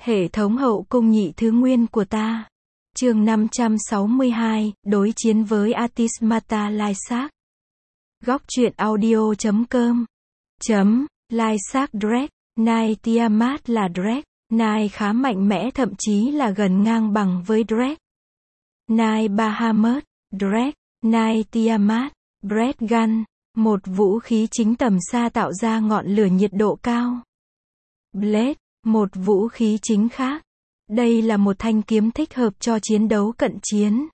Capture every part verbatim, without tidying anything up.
Hệ thống hậu cung nhị thứ nguyên của ta. Chương năm trăm sáu mươi hai, đối chiến với Atismata Lysak. Góc truyện audio chấm com. Chấm, Lysak Drake, Nai Tiamat là Drake. Nai khá mạnh mẽ, thậm chí là gần ngang bằng với Drake. Nai Bahamut, Drake, Nai Tiamat, Breath Gun, một vũ khí chính tầm xa tạo ra ngọn lửa nhiệt độ cao. Blade, một vũ khí chính khác. Đây là một thanh kiếm thích hợp cho chiến đấu cận chiến.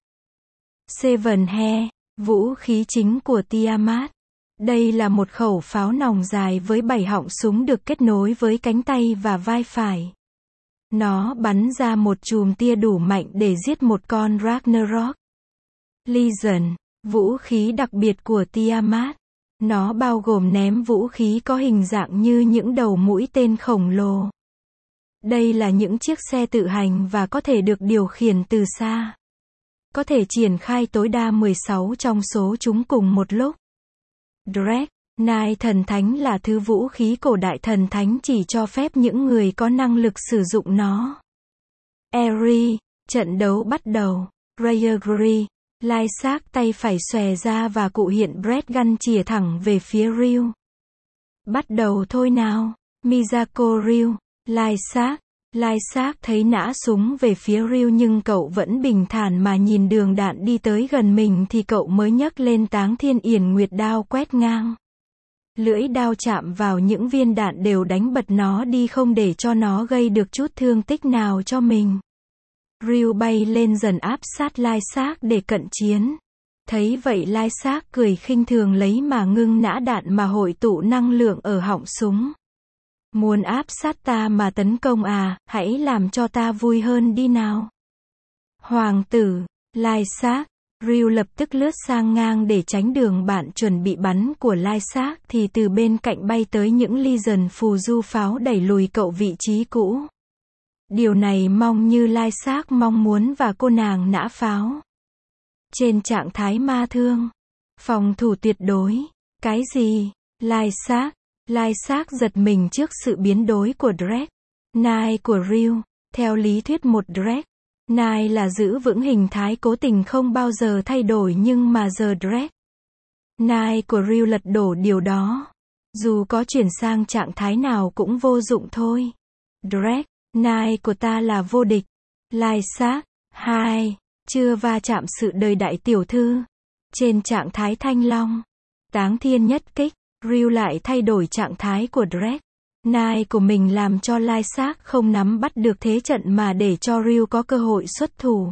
Seven Hair, vũ khí chính của Tiamat. Đây là một khẩu pháo nòng dài với bảy họng súng được kết nối với cánh tay và vai phải. Nó bắn ra một chùm tia đủ mạnh để giết một con Ragnarok. Legion, vũ khí đặc biệt của Tiamat. Nó bao gồm ném vũ khí có hình dạng như những đầu mũi tên khổng lồ. Đây là những chiếc xe tự hành và có thể được điều khiển từ xa. Có thể triển khai tối đa mười sáu trong số chúng cùng một lúc. Drake, Nai thần thánh là thứ vũ khí cổ đại thần thánh chỉ cho phép những người có năng lực sử dụng nó. Eri, trận đấu bắt đầu. Rayagri, Lysak tay phải xòe ra và cụ hiện Breath Gun chĩa thẳng về phía Ryu. Bắt đầu thôi nào. Miyako Ryu, Lysak. Lysak thấy nã súng về phía Ryu nhưng cậu vẫn bình thản mà nhìn đường đạn đi tới gần mình thì cậu mới nhấc lên Táng Thiên Yển Nguyệt đao quét ngang. Lưỡi đao chạm vào những viên đạn đều đánh bật nó đi không để cho nó gây được chút thương tích nào cho mình. Ryu bay lên dần áp sát Lysak để cận chiến. Thấy vậy Lysak cười khinh thường lấy mà ngưng nã đạn mà hội tụ năng lượng ở họng súng. Muốn áp sát ta mà tấn công à, hãy làm cho ta vui hơn đi nào. Hoàng tử, Lysak. Ryu lập tức lướt sang ngang để tránh đường bạn chuẩn bị bắn của Lysak thì từ bên cạnh bay tới những Legion phù du pháo đẩy lùi cậu vị trí cũ. Điều này mong như Lysak mong muốn và cô nàng nã pháo. Trên trạng thái ma thương. Phòng thủ tuyệt đối. Cái gì? Lysak. Lysak giật mình trước sự biến đổi của Drake. Nai của Ryu. Theo lý thuyết một Drake. Nai là giữ vững hình thái cố tình không bao giờ thay đổi nhưng mà giờ Drake. Nai của Ryu lật đổ điều đó. Dù có chuyển sang trạng thái nào cũng vô dụng thôi. Drake. Nai của ta là vô địch. Lysak. Hai. Chưa va chạm sự đời đại tiểu thư. Trên trạng thái thanh long. Táng thiên nhất kích. Ryu lại thay đổi trạng thái của Drake. Nai của mình làm cho Lysak không nắm bắt được thế trận mà để cho Ryu có cơ hội xuất thủ.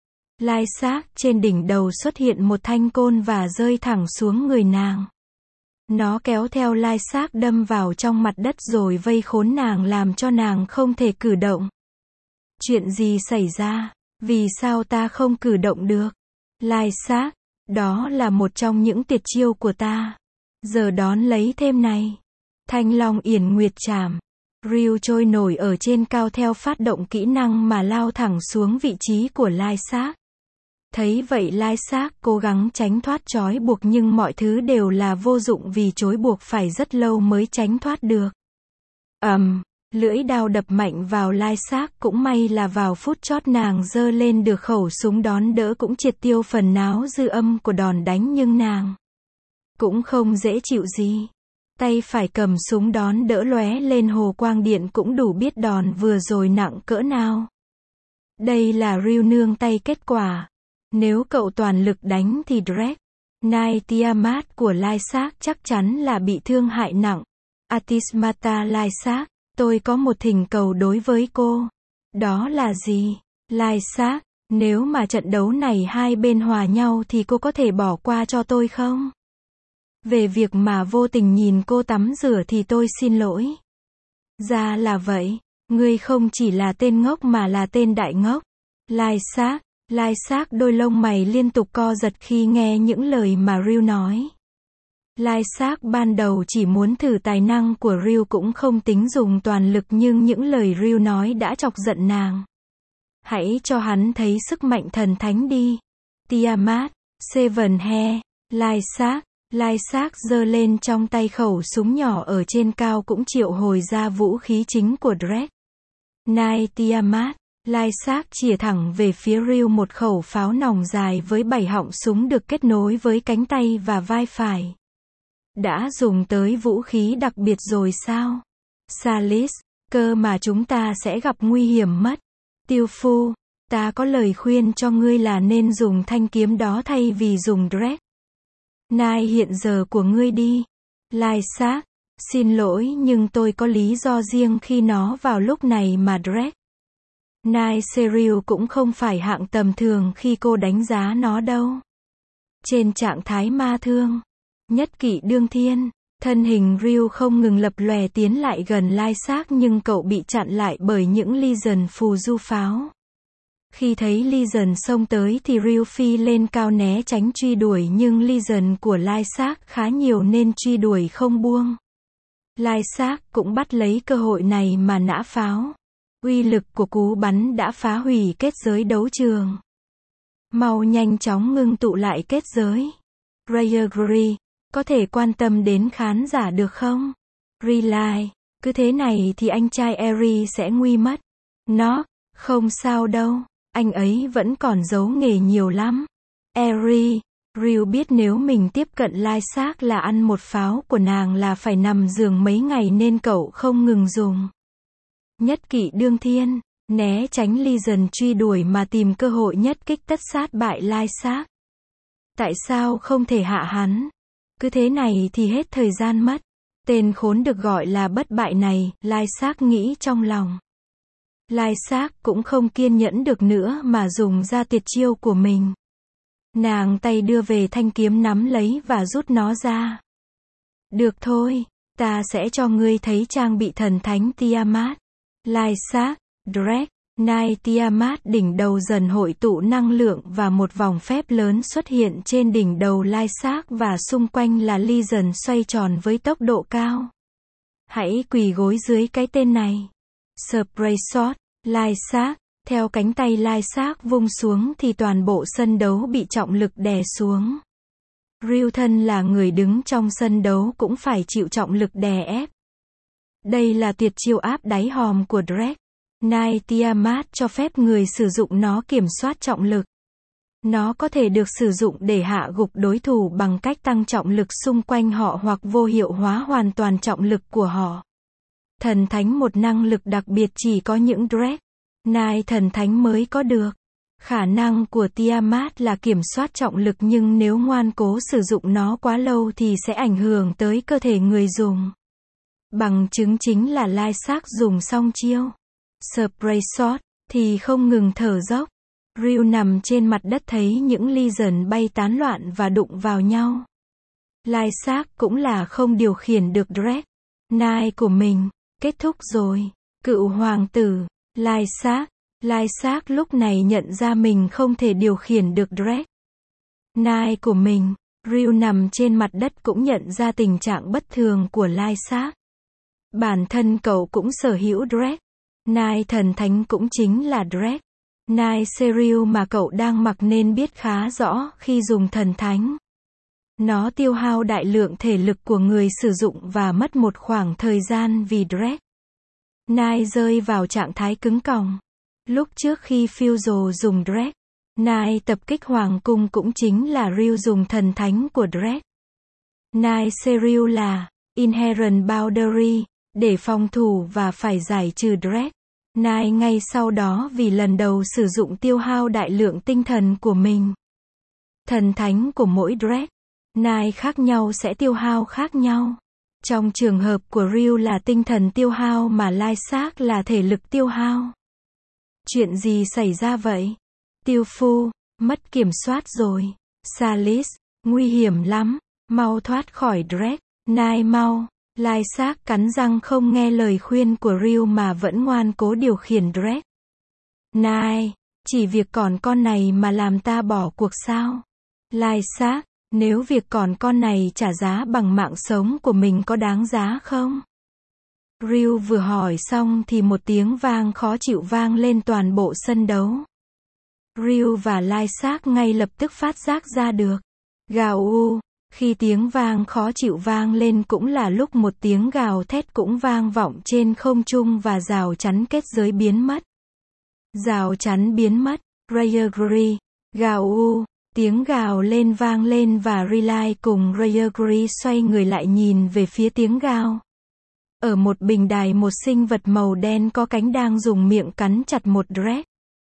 Lysak trên đỉnh đầu xuất hiện một thanh côn và rơi thẳng xuống người nàng. Nó kéo theo Lysak đâm vào trong mặt đất rồi vây khốn nàng làm cho nàng không thể cử động. Chuyện gì xảy ra? Vì sao ta không cử động được? Lysak, đó là một trong những tuyệt chiêu của ta. Giờ đón lấy thêm này. Thanh Long Yển Nguyệt Trảm. Ryu trôi nổi ở trên cao theo phát động kỹ năng mà lao thẳng xuống vị trí của Lysak. Thấy vậy Lysak cố gắng tránh thoát trói buộc nhưng mọi thứ đều là vô dụng vì trói buộc phải rất lâu mới tránh thoát được. Ầm, um, lưỡi đao đập mạnh vào Lysak, cũng may là vào phút chót nàng giơ lên được khẩu súng đón đỡ cũng triệt tiêu phần nào dư âm của đòn đánh nhưng nàng cũng không dễ chịu gì. Tay phải cầm súng đón đỡ lóe lên hồ quang điện cũng đủ biết đòn vừa rồi nặng cỡ nào. Đây là Ryu nương tay kết quả. Nếu cậu toàn lực đánh thì Drake, Nai Tiamat của Lysak chắc chắn là bị thương hại nặng. Atismata Lysak, tôi có một thỉnh cầu đối với cô. Đó là gì? Lysak, nếu mà trận đấu này hai bên hòa nhau thì cô có thể bỏ qua cho tôi không? Về việc mà vô tình nhìn cô tắm rửa thì tôi xin lỗi. Ra là vậy, ngươi không chỉ là tên ngốc mà là tên đại ngốc. Lysak, Lysak đôi lông mày liên tục co giật khi nghe những lời mà Ryu nói. Lysak ban đầu chỉ muốn thử tài năng của Ryu cũng không tính dùng toàn lực nhưng những lời Ryu nói đã chọc giận nàng. Hãy cho hắn thấy sức mạnh thần thánh đi. Tiamat, Seven Hair, Lysak. Lysak giơ lên trong tay khẩu súng nhỏ ở trên cao cũng triệu hồi ra vũ khí chính của Drake. Nai Tiamat. Lysak chìa thẳng về phía Ryu một khẩu pháo nòng dài với bảy họng súng được kết nối với cánh tay và vai phải. Đã dùng tới vũ khí đặc biệt rồi sao? Salis, cơ mà chúng ta sẽ gặp nguy hiểm mất. Tiêu phu, ta có lời khuyên cho ngươi là nên dùng thanh kiếm đó thay vì dùng Drake. Nai hiện giờ của ngươi đi. Lysak, xin lỗi nhưng tôi có lý do riêng khi nó vào lúc này mà Drake. Nai Serial cũng không phải hạng tầm thường khi cô đánh giá nó đâu. Trên trạng thái ma thương, nhất kỵ đương thiên, thân hình Ryu không ngừng lập lòe tiến lại gần Lysak nhưng cậu bị chặn lại bởi những Legion phù du pháo. Khi thấy Legion xông tới thì Ryu phi lên cao né tránh truy đuổi nhưng Legion của Lysak khá nhiều nên truy đuổi không buông. Lysak cũng bắt lấy cơ hội này mà nã pháo. Uy lực của cú bắn đã phá hủy kết giới đấu trường. Mau nhanh chóng ngưng tụ lại kết giới. Rayaguri, có thể quan tâm đến khán giả được không? Relay, cứ thế này thì anh trai Eri sẽ nguy mất. Nó, không sao đâu, anh ấy vẫn còn giấu nghề nhiều lắm. Eri, Ryu biết nếu mình tiếp cận Lysak là ăn một pháo của nàng là phải nằm giường mấy ngày nên cậu không ngừng dùng. Nhất kỵ đương thiên, né tránh Legion truy đuổi mà tìm cơ hội nhất kích tất sát bại Lysak. Tại sao không thể hạ hắn? Cứ thế này thì hết thời gian mất. Tên khốn được gọi là bất bại này, Lysak nghĩ trong lòng. Lysak cũng không kiên nhẫn được nữa mà dùng ra tuyệt chiêu của mình. Nàng tay đưa về thanh kiếm nắm lấy và rút nó ra. Được thôi, ta sẽ cho ngươi thấy trang bị thần thánh Tiamat. Lysak, Drake, Nai Tiamat đỉnh đầu dần hội tụ năng lượng và một vòng phép lớn xuất hiện trên đỉnh đầu Lysak và xung quanh là Legion xoay tròn với tốc độ cao. Hãy quỳ gối dưới cái tên này. Spray shot, Lysak, theo cánh tay Lysak vung xuống thì toàn bộ sân đấu bị trọng lực đè xuống. Ryu thân là người đứng trong sân đấu cũng phải chịu trọng lực đè ép. Đây là tuyệt chiêu áp đáy hòm của Drake. Nai Tiamat cho phép người sử dụng nó kiểm soát trọng lực. Nó có thể được sử dụng để hạ gục đối thủ bằng cách tăng trọng lực xung quanh họ hoặc vô hiệu hóa hoàn toàn trọng lực của họ. Thần thánh một năng lực đặc biệt chỉ có những Drake, Nai thần thánh mới có được. Khả năng của Tiamat là kiểm soát trọng lực nhưng nếu ngoan cố sử dụng nó quá lâu thì sẽ ảnh hưởng tới cơ thể người dùng. Bằng chứng chính là Lysak dùng xong chiêu Spray shot thì không ngừng thở dốc. Ryu nằm trên mặt đất thấy những Legion bay tán loạn và đụng vào nhau. Lysak cũng là không điều khiển được Drake, Nai của mình. Kết thúc rồi. Cựu hoàng tử, Lysak. Lysak lúc này nhận ra mình không thể điều khiển được Drake, Nai của mình. Ryu nằm trên mặt đất cũng nhận ra tình trạng bất thường của Lysak. Bản thân cậu cũng sở hữu Drake, Nai thần thánh cũng chính là Drake, Nai Serial mà cậu đang mặc nên biết khá rõ khi dùng thần thánh. Nó tiêu hao đại lượng thể lực của người sử dụng và mất một khoảng thời gian vì Drake. Nai rơi vào trạng thái cứng còng. Lúc trước khi Fuzo dùng Drake, Nai tập kích hoàng cung cũng chính là Ryu dùng thần thánh của Drake. Nai Serial là Inherent Boundary, để phòng thủ và phải giải trừ Drake. Nai ngay sau đó vì lần đầu sử dụng tiêu hao đại lượng tinh thần của mình. Thần thánh của mỗi Drake, Nai khác nhau sẽ tiêu hao khác nhau. Trong trường hợp của Ryu là tinh thần tiêu hao mà Lysak là thể lực tiêu hao. Chuyện gì xảy ra vậy? Tiêu phu, mất kiểm soát rồi. Salis, nguy hiểm lắm, mau thoát khỏi Drake. Nai mau. Lysak cắn răng không nghe lời khuyên của Ryu mà vẫn ngoan cố điều khiển Drake. Nai, chỉ việc còn con này mà làm ta bỏ cuộc sao? Lysak, nếu việc còn con này trả giá bằng mạng sống của mình có đáng giá không? Ryu vừa hỏi xong thì một tiếng vang khó chịu vang lên toàn bộ sân đấu. Ryu và Lysak ngay lập tức phát giác ra được. Gào u. Khi tiếng vang khó chịu vang lên cũng là lúc một tiếng gào thét cũng vang vọng trên không trung và rào chắn kết giới biến mất. Rào chắn biến mất. Rayaguri. Gào u. Tiếng gào lên vang lên và Riley cùng Rayaguri xoay người lại nhìn về phía tiếng gào. Ở một bình đài một sinh vật màu đen có cánh đang dùng miệng cắn chặt một Drake.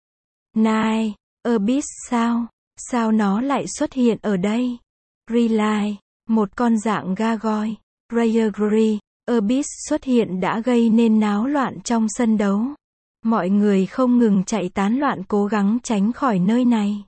Này, Abyss sao? Sao nó lại xuất hiện ở đây? Riley. Một con dạng gargoyle. Rayaguri. Abyss xuất hiện đã gây nên náo loạn trong sân đấu. Mọi người không ngừng chạy tán loạn cố gắng tránh khỏi nơi này.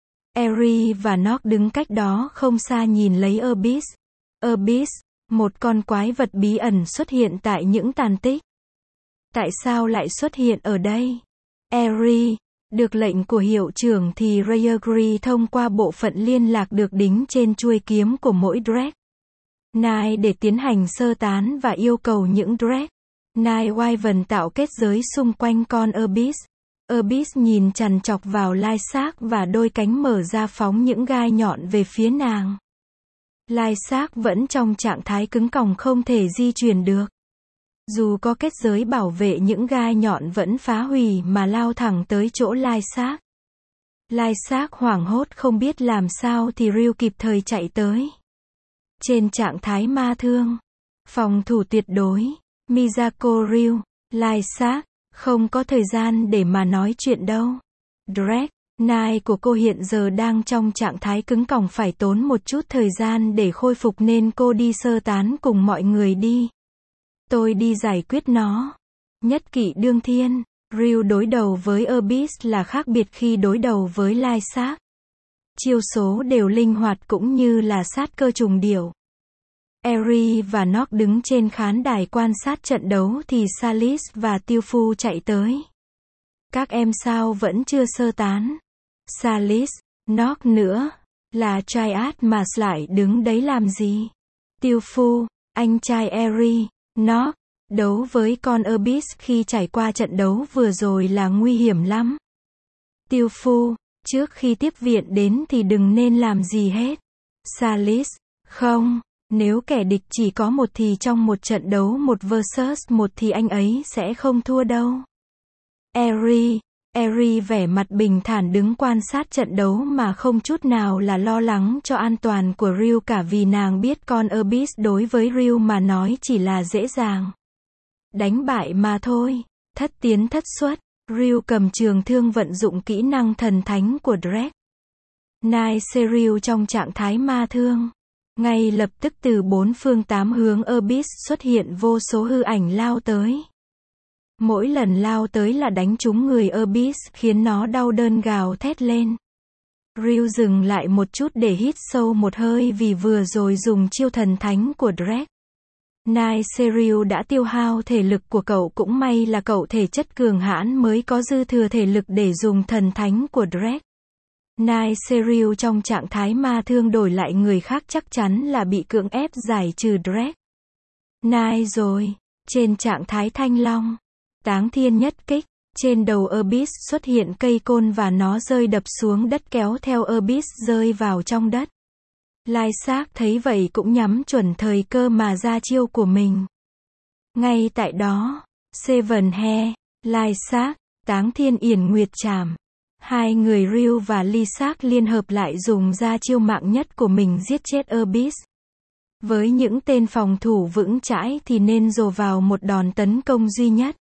Eri và Nock đứng cách đó không xa nhìn lấy Abyss. Abyss, một con quái vật bí ẩn xuất hiện tại những tàn tích. Tại sao lại xuất hiện ở đây? Eri, được lệnh của hiệu trưởng thì Rayaguri thông qua bộ phận liên lạc được đính trên chuôi kiếm của mỗi Drake. Nine để tiến hành sơ tán và yêu cầu những Drake. Nine Wyvern tạo kết giới xung quanh con Abyss. Abyss nhìn chằm chọc vào Lysak và đôi cánh mở ra phóng những gai nhọn về phía nàng. Lysak vẫn trong trạng thái cứng còng không thể di chuyển được. Dù có kết giới bảo vệ những gai nhọn vẫn phá hủy mà lao thẳng tới chỗ Lysak. Lysak hoảng hốt không biết làm sao thì Ryu kịp thời chạy tới. Trên trạng thái ma thương. Phòng thủ tuyệt đối. Miyako Ryu. Lysak. Không có thời gian để mà nói chuyện đâu. Drake. Nine của cô hiện giờ đang trong trạng thái cứng còng phải tốn một chút thời gian để khôi phục nên cô đi sơ tán cùng mọi người đi. Tôi đi giải quyết nó. Nhất kỵ đương thiên. Ryu đối đầu với Abyss là khác biệt khi đối đầu với Lysak. Chiêu số đều linh hoạt cũng như là sát cơ trùng điệu. Eri và Nock đứng trên khán đài quan sát trận đấu thì Salis và Tiêu Phu chạy tới. Các em sao vẫn chưa sơ tán? Salis, Nock nữa, là Triad mà lại đứng đấy làm gì? Tiêu Phu, anh trai Eri, Nock, đấu với con Abyss khi trải qua trận đấu vừa rồi là nguy hiểm lắm. Tiêu Phu, trước khi tiếp viện đến thì đừng nên làm gì hết. Salis, không. Nếu kẻ địch chỉ có một thì trong một trận đấu một versus một thì anh ấy sẽ không thua đâu. Eri, Eri vẻ mặt bình thản đứng quan sát trận đấu mà không chút nào là lo lắng cho an toàn của Ryu cả vì nàng biết con Abyss đối với Ryu mà nói chỉ là dễ dàng. Đánh bại mà thôi, thất tiến thất xuất, Ryu cầm trường thương vận dụng kỹ năng thần thánh của Drake. Nine Serial trong trạng thái ma thương. Ngay lập tức từ bốn phương tám hướng Abyss xuất hiện vô số hư ảnh lao tới. Mỗi lần lao tới là đánh trúng người Abyss khiến nó đau đớn gào thét lên. Ryu dừng lại một chút để hít sâu một hơi vì vừa rồi dùng chiêu thần thánh của Drake. Nine Serial đã tiêu hao thể lực của cậu cũng may là cậu thể chất cường hãn mới có dư thừa thể lực để dùng thần thánh của Drake. Nine Serial trong trạng thái ma thương đổi lại người khác chắc chắn là bị cưỡng ép giải trừ Drake. Nine rồi, trên trạng thái thanh long. Táng thiên nhất kích, trên đầu Abyss xuất hiện cây côn và nó rơi đập xuống đất kéo theo Abyss rơi vào trong đất. Lysak thấy vậy cũng nhắm chuẩn thời cơ mà ra chiêu của mình. Ngay tại đó, Seven Hair, Lysak, Táng thiên yển nguyệt trảm. Hai người Ryu và Lysak liên hợp lại dùng ra chiêu mạng nhất của mình giết chết Abyss. Với những tên phòng thủ vững chãi thì nên dồn vào một đòn tấn công duy nhất.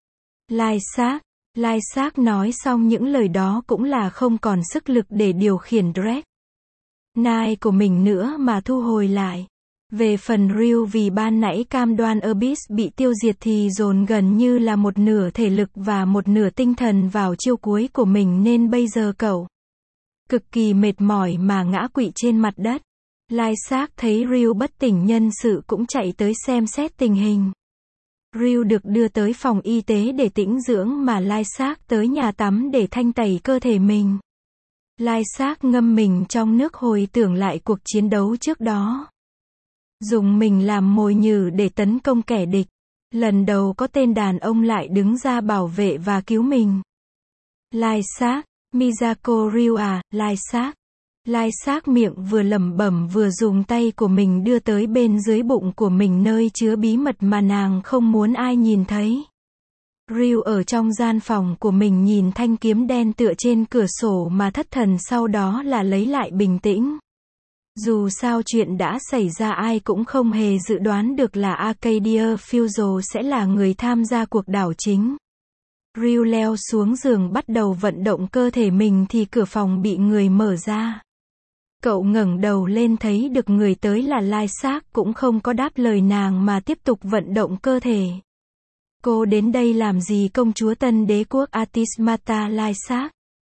Lysak, Lysak nói xong những lời đó cũng là không còn sức lực để điều khiển Drake. Nine của mình nữa mà thu hồi lại. Về phần Ryu vì ban nãy cam đoan Abyss bị tiêu diệt thì dồn gần như là một nửa thể lực và một nửa tinh thần vào chiêu cuối của mình nên bây giờ cậu cực kỳ mệt mỏi mà ngã quỵ trên mặt đất. Lysak thấy Ryu bất tỉnh nhân sự cũng chạy tới xem xét tình hình. Ryu được đưa tới phòng y tế để tĩnh dưỡng mà Lysak tới nhà tắm để thanh tẩy cơ thể mình. Lysak ngâm mình trong nước hồi tưởng lại cuộc chiến đấu trước đó. Dùng mình làm mồi nhử để tấn công kẻ địch. Lần đầu có tên đàn ông lại đứng ra bảo vệ và cứu mình. Lysak, Miyako Ryu à, Lysak. Lai Sắc miệng vừa lẩm bẩm vừa dùng tay của mình đưa tới bên dưới bụng của mình nơi chứa bí mật mà nàng không muốn ai nhìn thấy. Ryu ở trong gian phòng của mình nhìn thanh kiếm đen tựa trên cửa sổ mà thất thần, sau đó là lấy lại bình tĩnh. Dù sao chuyện đã xảy ra, ai cũng không hề dự đoán được là Arcadia Fuso sẽ là người tham gia cuộc đảo chính. Ryu leo xuống giường bắt đầu vận động cơ thể mình thì cửa phòng bị người mở ra. Cậu ngẩng đầu lên thấy được người tới là Lai Sắc, cũng không có đáp lời nàng mà tiếp tục vận động cơ thể. Cô đến đây làm gì công chúa Tân Đế quốc Atismata? Lai Sắc.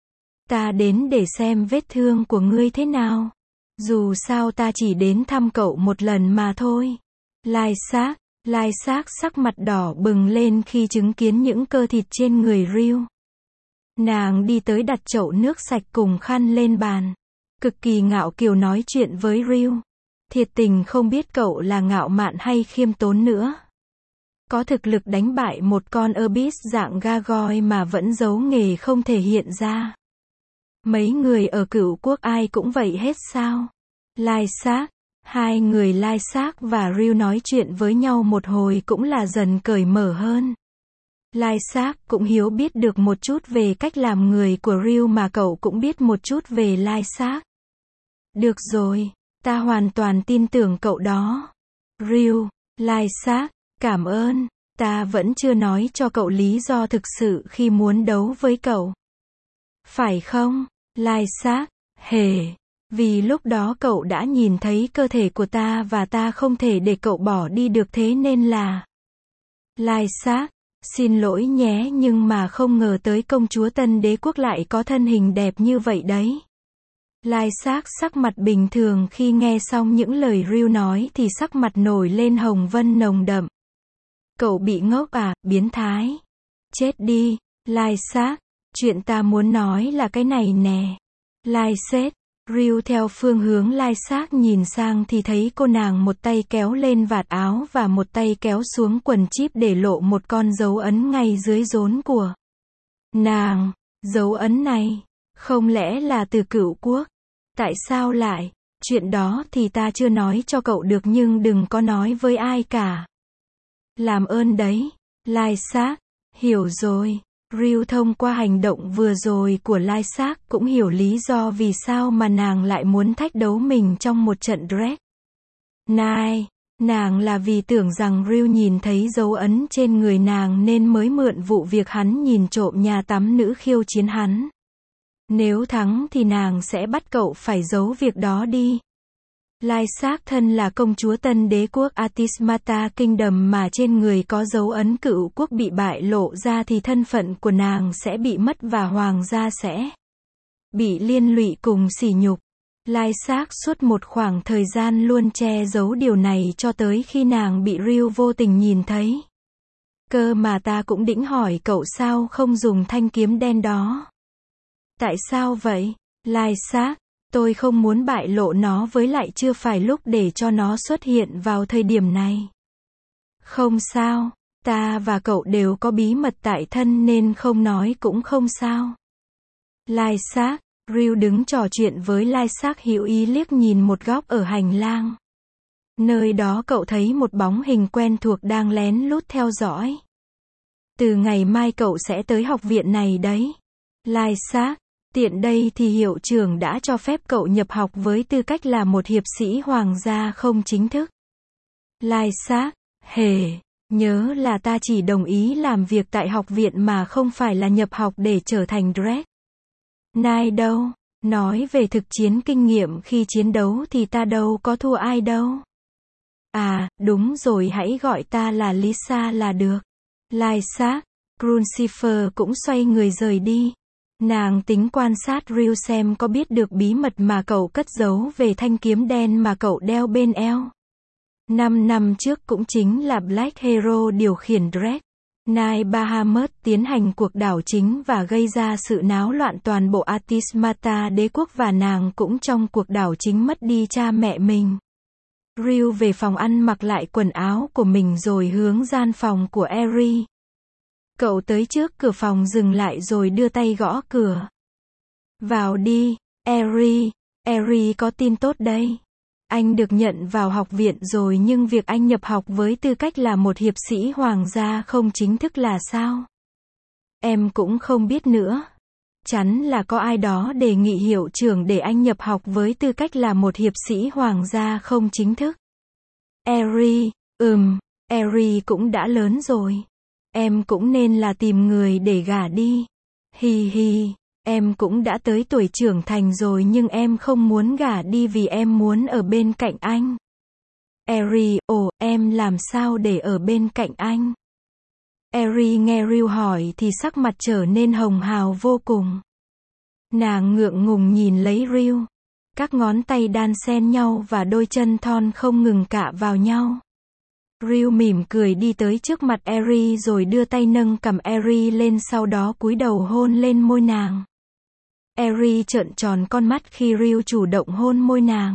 Ta đến để xem vết thương của ngươi thế nào. Dù sao ta chỉ đến thăm cậu một lần mà thôi. Lai Sắc. Lai Sắc sắc mặt đỏ bừng lên khi chứng kiến những cơ thịt trên người Ryu. Nàng đi tới đặt chậu nước sạch cùng khăn lên bàn. Cực kỳ ngạo kiều nói chuyện với Ryu. Thiệt tình không biết cậu là ngạo mạn hay khiêm tốn nữa. Có thực lực đánh bại một con Abyss dạng Gargoyle mà vẫn giấu nghề không thể hiện ra. Mấy người ở Cửu quốc ai cũng vậy hết sao? Lai Sắc. Hai người Lai Sắc và Ryu nói chuyện với nhau một hồi cũng là dần cởi mở hơn. Lai Sắc cũng hiểu biết được một chút về cách làm người của Ryu mà cậu cũng biết một chút về Lai Sắc. Được rồi, ta hoàn toàn tin tưởng cậu đó. Ryu. Lai Sắc. Cảm ơn, ta vẫn chưa nói cho cậu lý do thực sự khi muốn đấu với cậu. Phải không? Lai Sắc. Hề. Vì lúc đó cậu đã nhìn thấy cơ thể của ta và ta không thể để cậu bỏ đi được, thế nên là... Lai Sắc. Xin lỗi nhé, nhưng mà không ngờ tới công chúa Tân Đế quốc lại có thân hình đẹp như vậy đấy. Lai Sắc sắc mặt bình thường khi nghe xong những lời Ryu nói thì sắc mặt nổi lên hồng vân nồng đậm. Cậu bị ngốc à, biến thái. Chết đi. Lai Sắc. Chuyện ta muốn nói là cái này nè. Lai Sết. Ryu theo phương hướng Lai Sắc nhìn sang thì thấy cô nàng một tay kéo lên vạt áo và một tay kéo xuống quần chíp để lộ một con dấu ấn ngay dưới rốn của nàng. Dấu ấn này, không lẽ là từ Cửu quốc? Tại sao lại? Chuyện đó thì ta chưa nói cho cậu được, nhưng đừng có nói với ai cả. Làm ơn đấy. Lai Sắc. Hiểu rồi. Ryu thông qua hành động vừa rồi của Lai Sắc cũng hiểu lý do vì sao mà nàng lại muốn thách đấu mình trong một trận Drag. Này, nàng là vì tưởng rằng Ryu nhìn thấy dấu ấn trên người nàng nên mới mượn vụ việc hắn nhìn trộm nhà tắm nữ khiêu chiến hắn. Nếu thắng thì nàng sẽ bắt cậu phải giấu việc đó đi. Lai Sắc thân là công chúa Tân Đế quốc Atismata Kingdom mà trên người có dấu ấn Cửu quốc bị bại lộ ra thì thân phận của nàng sẽ bị mất và hoàng gia sẽ bị liên lụy cùng sỉ nhục. Lai Sắc suốt một khoảng thời gian luôn che giấu điều này cho tới khi nàng bị Ryu vô tình nhìn thấy. Cơ mà ta cũng định hỏi cậu sao không dùng thanh kiếm đen đó. Tại sao vậy? Lai Sắc. Tôi không muốn bại lộ nó, với lại chưa phải lúc để cho nó xuất hiện vào thời điểm này. Không sao, ta và cậu đều có bí mật tại thân nên không nói cũng không sao. Lai Sắc. Ryu đứng trò chuyện với Lai Sắc hữu ý liếc nhìn một góc ở hành lang. Nơi đó cậu thấy một bóng hình quen thuộc đang lén lút theo dõi. Từ ngày mai cậu sẽ tới học viện này đấy. Lai Sắc. Tiện đây thì hiệu trưởng đã cho phép cậu nhập học với tư cách là một hiệp sĩ hoàng gia không chính thức. Lai Sắc. Hề. Nhớ là ta chỉ đồng ý làm việc tại học viện mà không phải là nhập học để trở thành Drag. Nai đâu. Nói về thực chiến kinh nghiệm khi chiến đấu thì ta đâu có thua ai đâu. À, đúng rồi, hãy gọi ta là Lisa là được. Lai Sắc. Crucifer cũng xoay người rời đi. Nàng tính quan sát Ryu xem có biết được bí mật mà cậu cất giấu về thanh kiếm đen mà cậu đeo bên eo. Năm năm trước cũng chính là Black Hero điều khiển Drag Knight Bahamut tiến hành cuộc đảo chính và gây ra sự náo loạn toàn bộ Atismata đế quốc, và nàng cũng trong cuộc đảo chính mất đi cha mẹ mình. Ryu về phòng ăn mặc lại quần áo của mình rồi hướng gian phòng của Eri. Cậu tới trước cửa phòng dừng lại rồi đưa tay gõ cửa. Vào đi, Eri. Eri có tin tốt đây. Anh được nhận vào học viện rồi nhưng việc anh nhập học với tư cách là một hiệp sĩ hoàng gia không chính thức là sao? Em cũng không biết nữa. Chắn là có ai đó đề nghị hiệu trưởng để anh nhập học với tư cách là một hiệp sĩ hoàng gia không chính thức. Eri, ừm, Eri cũng đã lớn rồi. Em cũng nên là tìm người để gả đi. Hi hi, em cũng đã tới tuổi trưởng thành rồi nhưng em không muốn gả đi vì em muốn ở bên cạnh anh. Eri, ồ, em làm sao để ở bên cạnh anh? Eri nghe Ryu hỏi thì sắc mặt trở nên hồng hào vô cùng. Nàng ngượng ngùng nhìn lấy Ryu. Các ngón tay đan xen nhau và đôi chân thon không ngừng cạ vào nhau. Ryu mỉm cười đi tới trước mặt Eri rồi đưa tay nâng cằm Eri lên sau đó cúi đầu hôn lên môi nàng. Eri trợn tròn con mắt khi Ryu chủ động hôn môi nàng.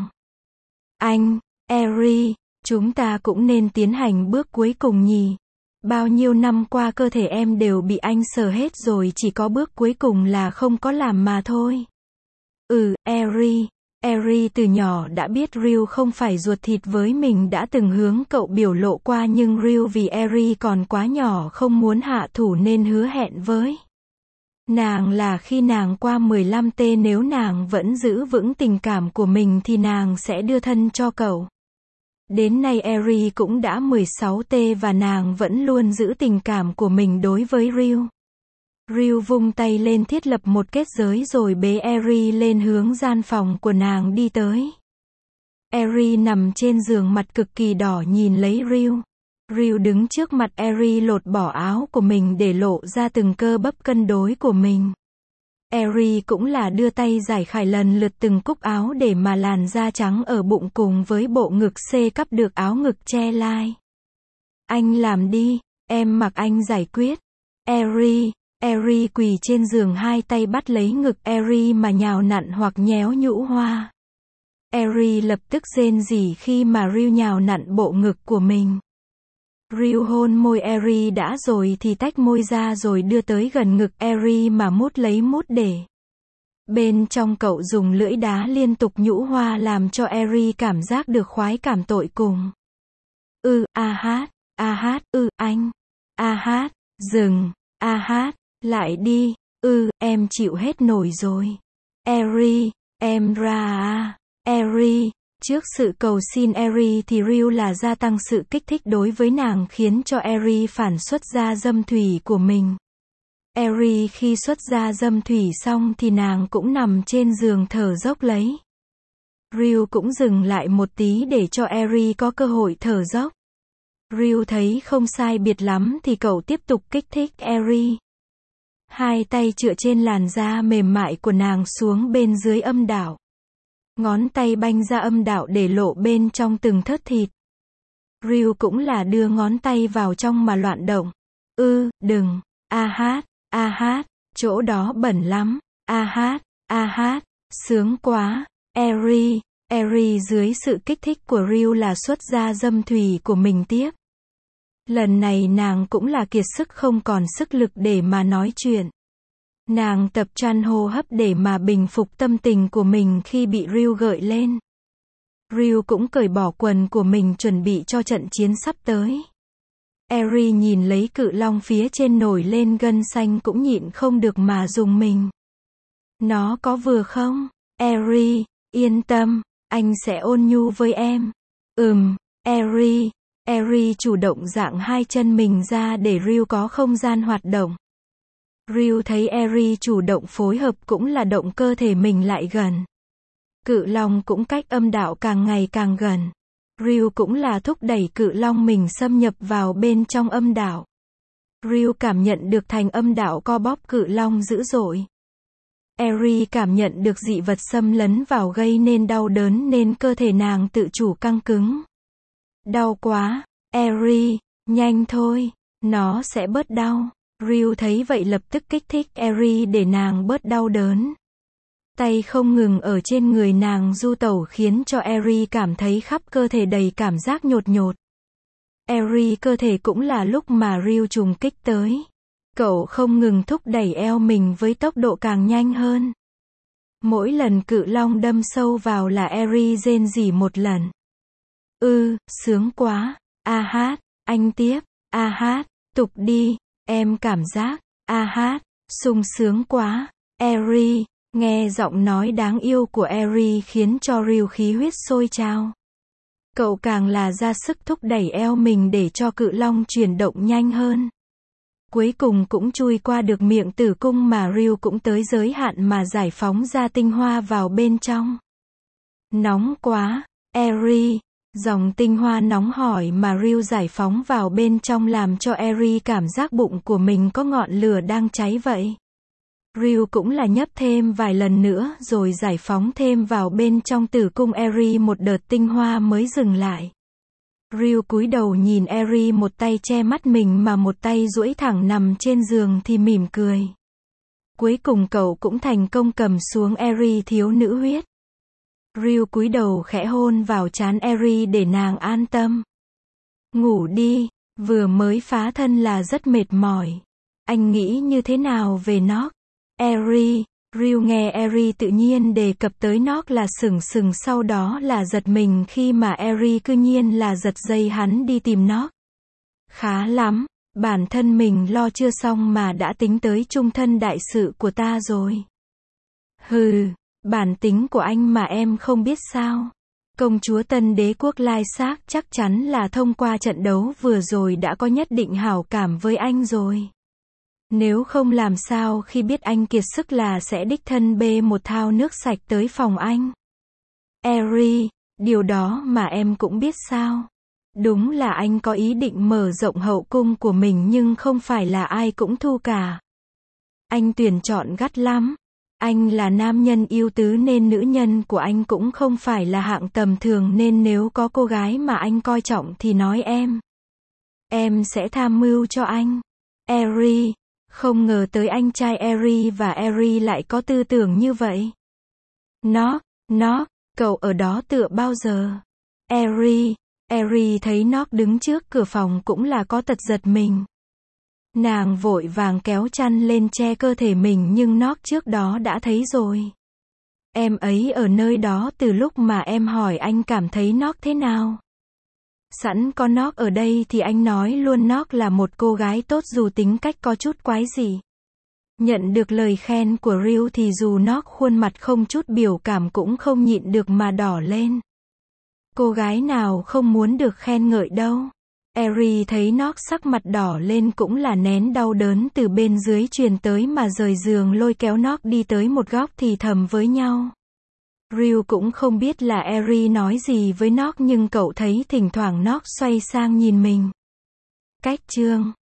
Anh, Eri, chúng ta cũng nên tiến hành bước cuối cùng nhỉ? Bao nhiêu năm qua cơ thể em đều bị anh sờ hết rồi, chỉ có bước cuối cùng là không có làm mà thôi. Ừ, Eri. Eri từ nhỏ đã biết Ryu không phải ruột thịt với mình, đã từng hướng cậu biểu lộ qua nhưng Ryu vì Eri còn quá nhỏ không muốn hạ thủ nên hứa hẹn với nàng là khi nàng qua mười lăm tuổi nếu nàng vẫn giữ vững tình cảm của mình thì nàng sẽ đưa thân cho cậu. Đến nay Eri cũng đã mười sáu tuổi và nàng vẫn luôn giữ tình cảm của mình đối với Ryu. Ryu vung tay lên thiết lập một kết giới rồi bế Eri lên hướng gian phòng của nàng đi tới. Eri nằm trên giường mặt cực kỳ đỏ nhìn lấy Ryu. Ryu đứng trước mặt Eri lột bỏ áo của mình để lộ ra từng cơ bắp cân đối của mình. Eri cũng là đưa tay giải khải lần lượt từng cúc áo để mà làn da trắng ở bụng cùng với bộ ngực C cắp được áo ngực che lai. Anh làm đi, em mặc anh giải quyết. Eri, Eri quỳ trên giường hai tay bắt lấy ngực Eri mà nhào nặn hoặc nhéo nhũ hoa. Eri lập tức rên rỉ khi mà Ryu nhào nặn bộ ngực của mình. Ryu hôn môi Eri đã rồi thì tách môi ra rồi đưa tới gần ngực Eri mà mút lấy mút để. Bên trong cậu dùng lưỡi đá liên tục nhũ hoa làm cho Eri cảm giác được khoái cảm tội cùng. Ừ, a hát, a hát, ừ, anh. A hát, dừng, a hát, lại đi, ừ, em chịu hết nổi rồi. Eri, em ra à, Eri. Trước sự cầu xin Eri thì Ryu là gia tăng sự kích thích đối với nàng khiến cho Eri phản xuất ra dâm thủy của mình. Eri khi xuất ra dâm thủy xong thì nàng cũng nằm trên giường thở dốc lấy. Ryu cũng dừng lại một tí để cho Eri có cơ hội thở dốc. Ryu thấy không sai biệt lắm thì cậu tiếp tục kích thích Eri. Hai tay chữa trên làn da mềm mại của nàng xuống bên dưới âm đạo. Ngón tay banh ra âm đạo để lộ bên trong từng thớt thịt. Ryu cũng là đưa ngón tay vào trong mà loạn động. Ư, đừng, a hát, a hát, chỗ đó bẩn lắm, a hát, a hát, sướng quá, Eri, Eri dưới sự kích thích của Ryu là xuất ra dâm thủy của mình tiếp. Lần này nàng cũng là kiệt sức không còn sức lực để mà nói chuyện. Nàng tập chăn hô hấp để mà bình phục tâm tình của mình khi bị Ryu gợi lên. Ryu cũng cởi bỏ quần của mình chuẩn bị cho trận chiến sắp tới. Eri nhìn lấy cự long phía trên nổi lên gân xanh cũng nhịn không được mà dùng mình. Nó có vừa không? Eri, yên tâm, anh sẽ ôn nhu với em. Ừm, Eri. Eri chủ động dạng hai chân mình ra để Ryu có không gian hoạt động. Ryu thấy Eri chủ động phối hợp cũng là động cơ thể mình lại gần. Cự long cũng cách âm đạo càng ngày càng gần. Ryu cũng là thúc đẩy cự long mình xâm nhập vào bên trong âm đạo. Ryu cảm nhận được thành âm đạo co bóp cự long dữ dội. Eri cảm nhận được dị vật xâm lấn vào gây nên đau đớn nên cơ thể nàng tự chủ căng cứng. Đau quá, Eri, nhanh thôi, nó sẽ bớt đau. Ryu thấy vậy lập tức kích thích Eri để nàng bớt đau đớn. Tay không ngừng ở trên người nàng du tẩu khiến cho Eri cảm thấy khắp cơ thể đầy cảm giác nhột nhột. Eri cơ thể cũng là lúc mà Ryu trùng kích tới. Cậu không ngừng thúc đẩy eo mình với tốc độ càng nhanh hơn. Mỗi lần cự long đâm sâu vào là Eri rên rỉ một lần. Ư, sướng quá. A hát, anh tiếp. A hát, tục đi. Em cảm giác. A hát, sung sướng quá. Eri, nghe giọng nói đáng yêu của Eri khiến cho Ryu khí huyết sôi trào. Cậu càng là ra sức thúc đẩy eo mình để cho cự long chuyển động nhanh hơn. Cuối cùng cũng chui qua được miệng tử cung mà Ryu cũng tới giới hạn mà giải phóng ra tinh hoa vào bên trong. Nóng quá, Eri. Dòng tinh hoa nóng hổi mà Ryu giải phóng vào bên trong làm cho Eri cảm giác bụng của mình có ngọn lửa đang cháy vậy. Ryu cũng là nhấp thêm vài lần nữa rồi giải phóng thêm vào bên trong tử cung Eri một đợt tinh hoa mới dừng lại. Ryu cúi đầu nhìn Eri một tay che mắt mình mà một tay duỗi thẳng nằm trên giường thì mỉm cười. Cuối cùng cậu cũng thành công cầm xuống Eri thiếu nữ huyết. Ryu cúi đầu khẽ hôn vào trán Eri để nàng an tâm. Ngủ đi, vừa mới phá thân là rất mệt mỏi. Anh nghĩ như thế nào về nó? Eri, Ryu nghe Eri tự nhiên đề cập tới nó là sừng sừng sau đó là giật mình khi mà Eri cư nhiên là giật dây hắn đi tìm nó. Khá lắm, bản thân mình lo chưa xong mà đã tính tới trung thân đại sự của ta rồi. Hừ, bản tính của anh mà em không biết sao. Công chúa Tân Đế quốc Lai Xác chắc chắn là thông qua trận đấu vừa rồi đã có nhất định hảo cảm với anh rồi. Nếu không làm sao khi biết anh kiệt sức là sẽ đích thân bê một thao nước sạch tới phòng anh. Eri, điều đó mà em cũng biết sao. Đúng là anh có ý định mở rộng hậu cung của mình nhưng không phải là ai cũng thu cả. Anh tuyển chọn gắt lắm. Anh là nam nhân ưu tứ nên nữ nhân của anh cũng không phải là hạng tầm thường nên nếu có cô gái mà anh coi trọng thì nói em. Em sẽ tham mưu cho anh. Eri, không ngờ tới anh trai Eri và Eri lại có tư tưởng như vậy. Nó, nó, cậu ở đó tựa bao giờ? Eri, Eri thấy nó đứng trước cửa phòng cũng là có tật giật mình. Nàng vội vàng kéo chăn lên che cơ thể mình nhưng nó trước đó đã thấy rồi. Em ấy ở nơi đó từ lúc mà em hỏi anh cảm thấy nó thế nào. Sẵn có nó ở đây thì anh nói luôn nó là một cô gái tốt dù tính cách có chút quái dị. Nhận được lời khen của Ryu thì dù nó khuôn mặt không chút biểu cảm cũng không nhịn được mà đỏ lên. Cô gái nào không muốn được khen ngợi đâu. Eri thấy nó sắc mặt đỏ lên cũng là nén đau đớn từ bên dưới truyền tới mà rời giường lôi kéo nó đi tới một góc thì thầm với nhau. Ryu cũng không biết là Eri nói gì với nó nhưng cậu thấy thỉnh thoảng nó xoay sang nhìn mình. Cách chương